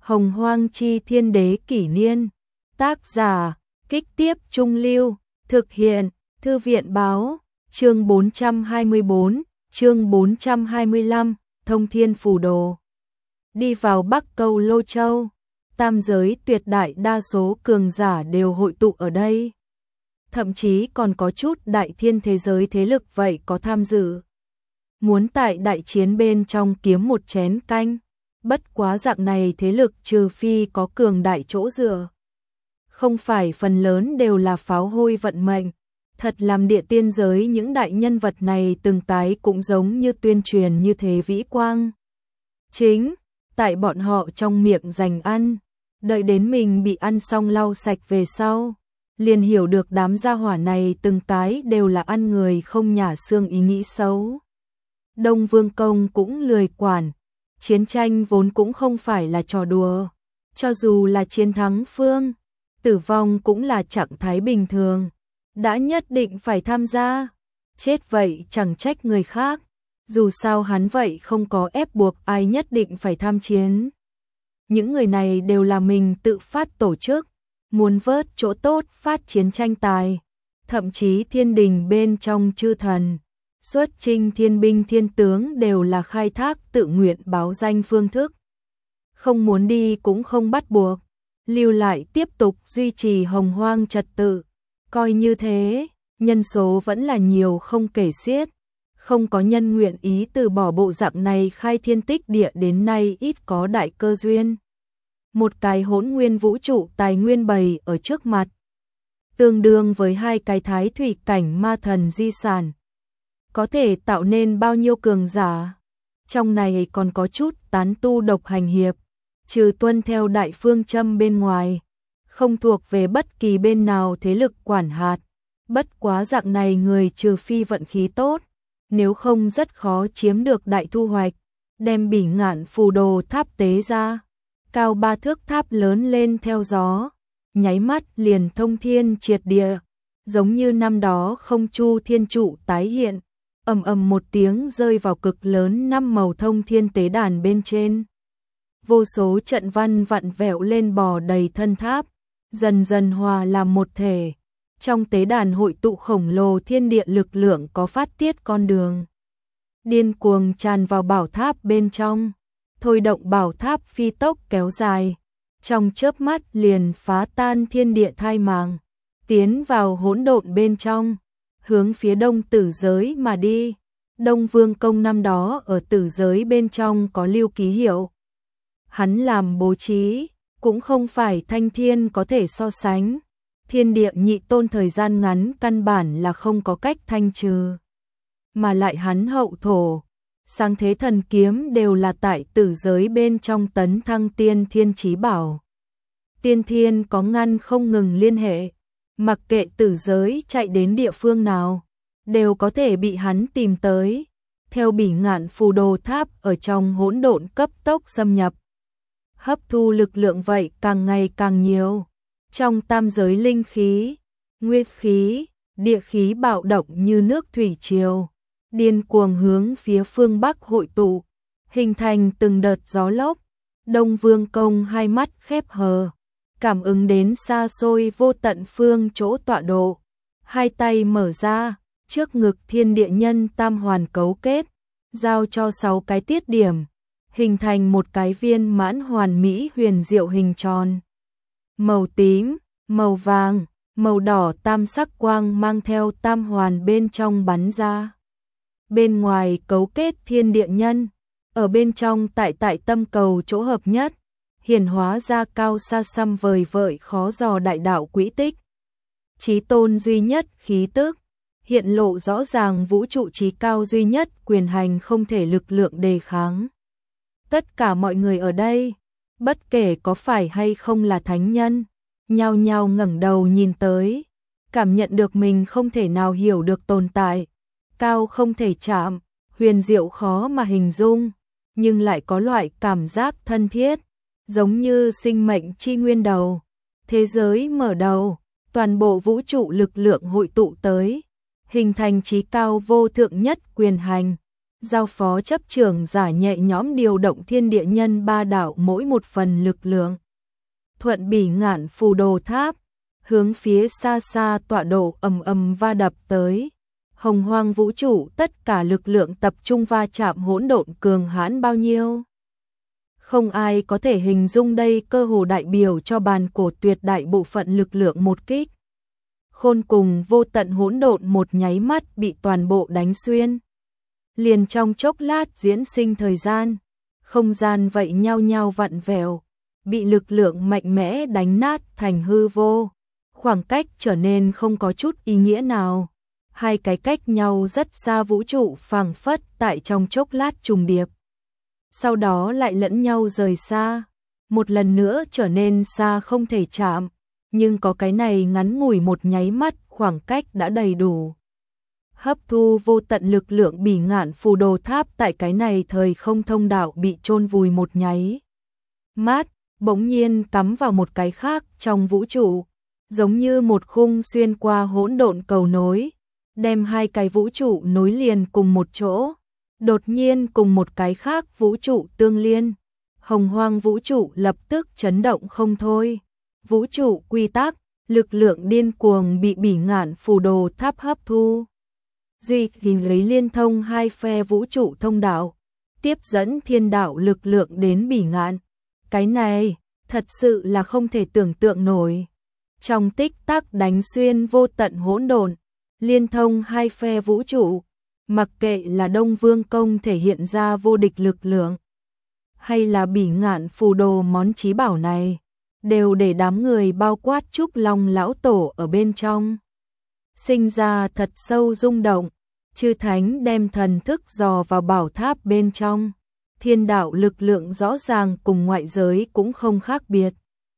Hồng Hoang Chi Thiên Đế Kỷ Niên. Tác giả, Kích Tiếp Trung Lưu. Thực hiện, Thư viện Báo. Chương 424, chương 425, Thông Thiên Phù Đồ. Đi vào Bắc Câu Lô Châu, tam giới tuyệt đại đa số cường giả đều hội tụ ở đây. Thậm chí còn có chút đại thiên thế giới thế lực vậy có tham dự. Muốn tại đại chiến bên trong kiếm một chén canh, bất quá dạng này thế lực trừ phi có cường đại chỗ dựa. Không phải phần lớn đều là pháo hôi vận mệnh, thật làm địa tiên giới những đại nhân vật này từng cái cũng giống như tuyên truyền như thế vĩ quang. Chính, tại bọn họ trong miệng dành ăn, đợi đến mình bị ăn xong lau sạch về sau, liền hiểu được đám gia hỏa này từng cái đều là ăn người không nhả xương ý nghĩ xấu. Đông Vương Công cũng lười quản, chiến tranh vốn cũng không phải là trò đùa, cho dù là chiến thắng phương, tử vong cũng là trạng thái bình thường, đã nhất định phải tham gia, chết vậy chẳng trách người khác, dù sao hắn vậy không có ép buộc ai nhất định phải tham chiến. Những người này đều là mình tự phát tổ chức, muốn vớt chỗ tốt phát chiến tranh tài, thậm chí thiên đình bên trong chư thần, xuất chinh thiên binh thiên tướng đều là khai thác tự nguyện báo danh phương thức. Không muốn đi cũng không bắt buộc, lưu lại tiếp tục duy trì hồng hoang trật tự, coi như thế, nhân số vẫn là nhiều không kể xiết, không có nhân nguyện ý từ bỏ bộ dạng này khai thiên tích địa đến nay ít có đại cơ duyên. Một cái hỗn nguyên vũ trụ tài nguyên bày ở trước mặt, tương đương với hai cái thái thủy cảnh ma thần di sản. Có thể tạo nên bao nhiêu cường giả? Trong này còn có chút tán tu độc hành hiệp, trừ tuân theo đại phương châm bên ngoài, không thuộc về bất kỳ bên nào thế lực quản hạt. Bất quá dạng này người trừ phi vận khí tốt, nếu không rất khó chiếm được đại thu hoạch. Đem Bỉ Ngạn Phù Đồ tháp tế ra, cao 3 thước tháp lớn lên theo gió, nháy mắt liền thông thiên triệt địa, giống như năm đó Không Chu Thiên Trụ tái hiện, ầm ầm một tiếng rơi vào cực lớn 5 màu thông thiên tế đàn bên trên. Vô số trận văn vặn vẹo lên bò đầy thân tháp, dần dần hòa làm một thể. Trong tế đàn hội tụ khổng lồ thiên địa lực lượng có phát tiết con đường. Điên cuồng tràn vào bảo tháp bên trong, thôi động bảo tháp phi tốc kéo dài. Trong chớp mắt liền phá tan thiên địa thai màng, tiến vào hỗn độn bên trong, hướng phía đông tử giới mà đi. Đông Vương Công năm đó ở tử giới bên trong có lưu ký hiệu. Hắn làm bố trí, cũng không phải thanh thiên có thể so sánh. Thiên địa nhị tôn thời gian ngắn căn bản là không có cách thanh trừ. Mà lại hắn hậu thổ, sáng thế thần kiếm đều là tại tử giới bên trong tấn thăng tiên thiên chí bảo. Tiên thiên có ngăn không ngừng liên hệ, mặc kệ tử giới chạy đến địa phương nào, đều có thể bị hắn tìm tới. Theo Bỉ Ngạn Phù Đồ tháp ở trong hỗn độn cấp tốc xâm nhập, hấp thu lực lượng vậy càng ngày càng nhiều. Trong tam giới linh khí, nguyên khí, địa khí bạo động như nước thủy triều, điên cuồng hướng phía phương Bắc hội tụ, hình thành từng đợt gió lốc. Đông Vương Công hai mắt khép hờ, cảm ứng đến xa xôi vô tận phương chỗ tọa độ, hai tay mở ra, trước ngực thiên địa nhân tam hoàn cấu kết, giao cho 6 cái tiết điểm, hình thành một cái viên mãn hoàn mỹ huyền diệu hình tròn. Màu tím, màu vàng, màu đỏ tam sắc quang mang theo tam hoàn bên trong bắn ra. Bên ngoài cấu kết thiên địa nhân, ở bên trong tại tâm cầu chỗ hợp nhất, hiển hóa ra cao xa xăm vời vợi khó dò đại đạo quỹ tích. Chí tôn duy nhất khí tức, hiện lộ rõ ràng vũ trụ chí cao duy nhất quyền hành không thể lực lượng đề kháng. Tất cả mọi người ở đây, bất kể có phải hay không là thánh nhân, nhao nhao ngẩng đầu nhìn tới, cảm nhận được mình không thể nào hiểu được tồn tại, cao không thể chạm, huyền diệu khó mà hình dung, nhưng lại có loại cảm giác thân thiết, giống như sinh mệnh chi nguyên đầu, thế giới mở đầu, toàn bộ vũ trụ lực lượng hội tụ tới, hình thành chí cao vô thượng nhất quyền hành, giao phó chấp trưởng giả nhẹ nhõm điều động thiên địa nhân ba đạo mỗi một phần lực lượng. Thuận Bỉ Ngạn Phù Đồ Tháp, hướng phía xa xa tọa độ ầm ầm va đập tới. Hồng hoang vũ trụ tất cả lực lượng tập trung va chạm hỗn độn cường hãn bao nhiêu. Không ai có thể hình dung đây, cơ hồ đại biểu cho bàn cổ tuyệt đại bộ phận lực lượng một kích. Khôn cùng vô tận hỗn độn một nháy mắt bị toàn bộ đánh xuyên. Liền trong chốc lát diễn sinh thời gian, không gian vậy nhao nhao vặn vẹo, bị lực lượng mạnh mẽ đánh nát thành hư vô. Khoảng cách trở nên không có chút ý nghĩa nào. Hai cái cách nhau rất xa vũ trụ phảng phất tại trong chốc lát trùng điệp. Sau đó lại lẫn nhau rời xa, một lần nữa trở nên xa không thể chạm, nhưng có cái này ngắn ngủi một nháy mắt khoảng cách đã đầy đủ. Hấp thu vô tận lực lượng Bỉ Ngạn Phù Đồ Tháp tại cái này thời không thông đạo bị chôn vùi một nháy mắt, bỗng nhiên cắm vào một cái khác trong vũ trụ, giống như một khung xuyên qua hỗn độn cầu nối, đem hai cái vũ trụ nối liền cùng một chỗ. Đột nhiên cùng một cái khác vũ trụ tương liên, hồng hoang vũ trụ lập tức chấn động không thôi. Vũ trụ quy tắc, lực lượng điên cuồng bị Bỉ Ngạn Phù Đồ Tháp hấp thu. Duy thì lấy liên thông hai phe vũ trụ thông đạo, tiếp dẫn thiên đạo lực lượng đến Bỉ Ngạn. Cái này, thật sự là không thể tưởng tượng nổi. Trong tích tắc đánh xuyên vô tận hỗn độn, liên thông hai phe vũ trụ. Mặc kệ là Đông Vương Công thể hiện ra vô địch lực lượng, hay là Bỉ Ngạn Phù Đồ món chí bảo này, đều để đám người bao quát Trúc Long lão tổ ở bên trong sinh ra thật sâu rung động. Chư thánh đem thần thức dò vào bảo tháp bên trong, thiên đạo lực lượng rõ ràng cùng ngoại giới cũng không khác biệt,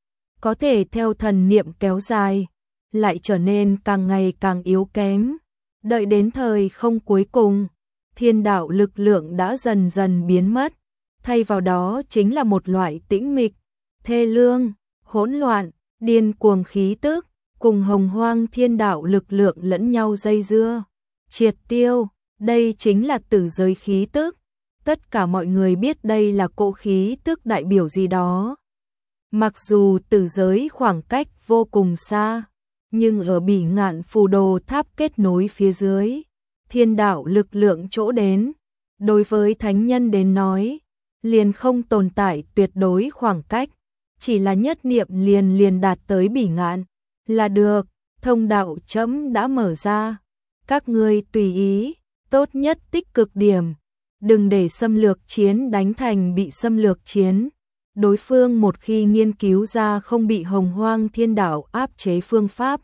có thể theo thần niệm kéo dài, lại trở nên càng ngày càng yếu kém. Đợi đến thời không cuối cùng, thiên đạo lực lượng đã dần dần biến mất, thay vào đó chính là một loại tĩnh mịch, thê lương, hỗn loạn, điên cuồng khí tức, cùng hồng hoang thiên đạo lực lượng lẫn nhau dây dưa, triệt tiêu. Đây chính là tử giới khí tức. Tất cả mọi người biết đây là cỗ khí tức đại biểu gì đó. Mặc dù tử giới khoảng cách vô cùng xa, nhưng ở Bỉ Ngạn Phù Đồ Tháp kết nối phía dưới, thiên đạo lực lượng chỗ đến, đối với thánh nhân đến nói, liền không tồn tại tuyệt đối khoảng cách, chỉ là nhất niệm liền đạt tới Bỉ Ngạn là được. Thông đạo chấm đã mở ra, các ngươi tùy ý, tốt nhất tích cực điểm, đừng để xâm lược chiến đánh thành bị xâm lược chiến. Đối phương một khi nghiên cứu ra không bị hồng hoang thiên đạo áp chế phương pháp,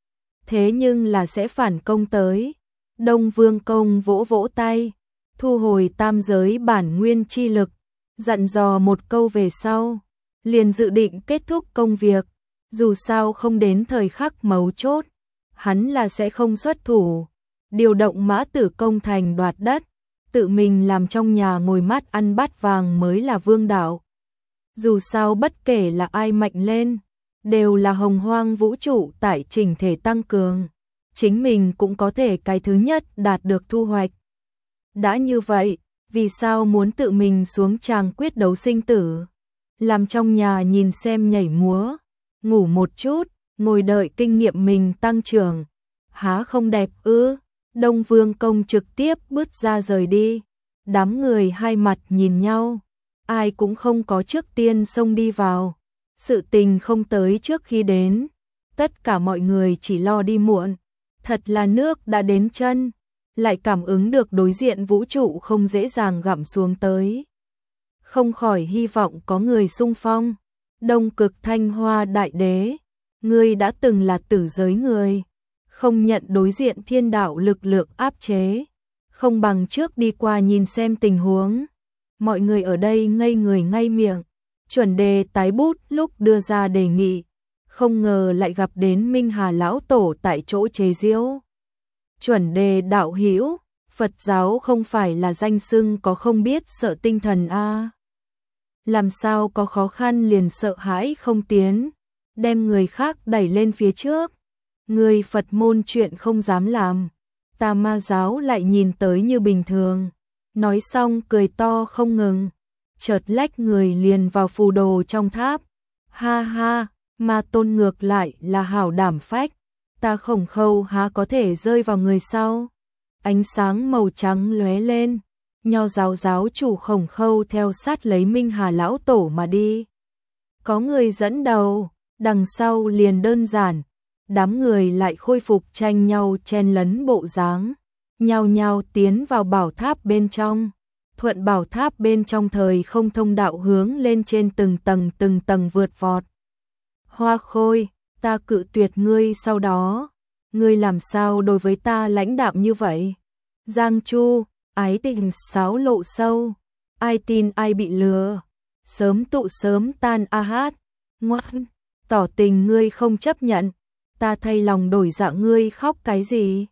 thế nhưng là sẽ phản công tới. Đông Vương Công vỗ vỗ tay, thu hồi tam giới bản nguyên chi lực, dặn dò một câu về sau, liền dự định kết thúc công việc. Dù sao không đến thời khắc mấu chốt, hắn là sẽ không xuất thủ. Điều động Mã Tử công thành đoạt đất, tự mình làm trong nhà ngồi mát ăn bát vàng mới là vương đạo. Dù sao bất kể là ai mạnh lên, đều là hồng hoang vũ trụ tại chỉnh thể tăng cường, chính mình cũng có thể cái thứ nhất đạt được thu hoạch. Đã như vậy, vì sao muốn tự mình xuống tràng quyết đấu sinh tử, làm trong nhà nhìn xem nhảy múa, ngủ một chút, ngồi đợi kinh nghiệm mình tăng trưởng, há không đẹp ư? Đông Vương Công trực tiếp bước ra rời đi, đám người hai mặt nhìn nhau, ai cũng không có trước tiên xông đi vào. Sự tình không tới trước khi đến, tất cả mọi người chỉ lo đi muộn. Thật là nước đã đến chân, lại cảm ứng được đối diện vũ trụ không dễ dàng gặm xuống tới. Không khỏi hy vọng có người xung phong. Đông Cực Thanh Hoa Đại Đế, ngươi đã từng là tử giới người, không nhận đối diện thiên đạo lực lượng áp chế, không bằng trước đi qua nhìn xem tình huống. Mọi người ở đây ngây người ngay miệng. Chuẩn Đề tái bút lúc đưa ra đề nghị, không ngờ lại gặp đến Minh Hà lão tổ tại chỗ chế giễu. Chuẩn Đề đạo hữu, Phật giáo không phải là danh xưng có không biết sợ tinh thần a? Làm sao có khó khăn liền sợ hãi không tiến, đem người khác đẩy lên phía trước. Người Phật môn chuyện không dám làm, Tà Ma giáo lại nhìn tới như bình thường. Nói xong cười to không ngừng, chợt lách người liền vào phù đồ trong tháp. Ha ha, Ma Tôn ngược lại là hảo đảm phách, ta Khổng Khâu há có thể rơi vào người sau. Ánh sáng màu trắng lóe lên, Nho giáo giáo chủ Khổng Khâu theo sát lấy Minh Hà lão tổ mà đi. Có người dẫn đầu, đằng sau liền đơn giản, đám người lại khôi phục tranh nhau chen lấn bộ dáng, nhao nhao tiến vào bảo tháp bên trong. Thuận bảo tháp bên trong thời không thông đạo hướng lên trên từng tầng vượt vọt. Hoa Khôi, ta cự tuyệt ngươi sau đó, ngươi làm sao đối với ta lãnh đạm như vậy? Giang Chu, ái tình xáo lộ sâu, ai tin ai bị lừa, sớm tụ sớm tan a hát, ngoan, tỏ tình ngươi không chấp nhận, ta thay lòng đổi dạ ngươi khóc cái gì?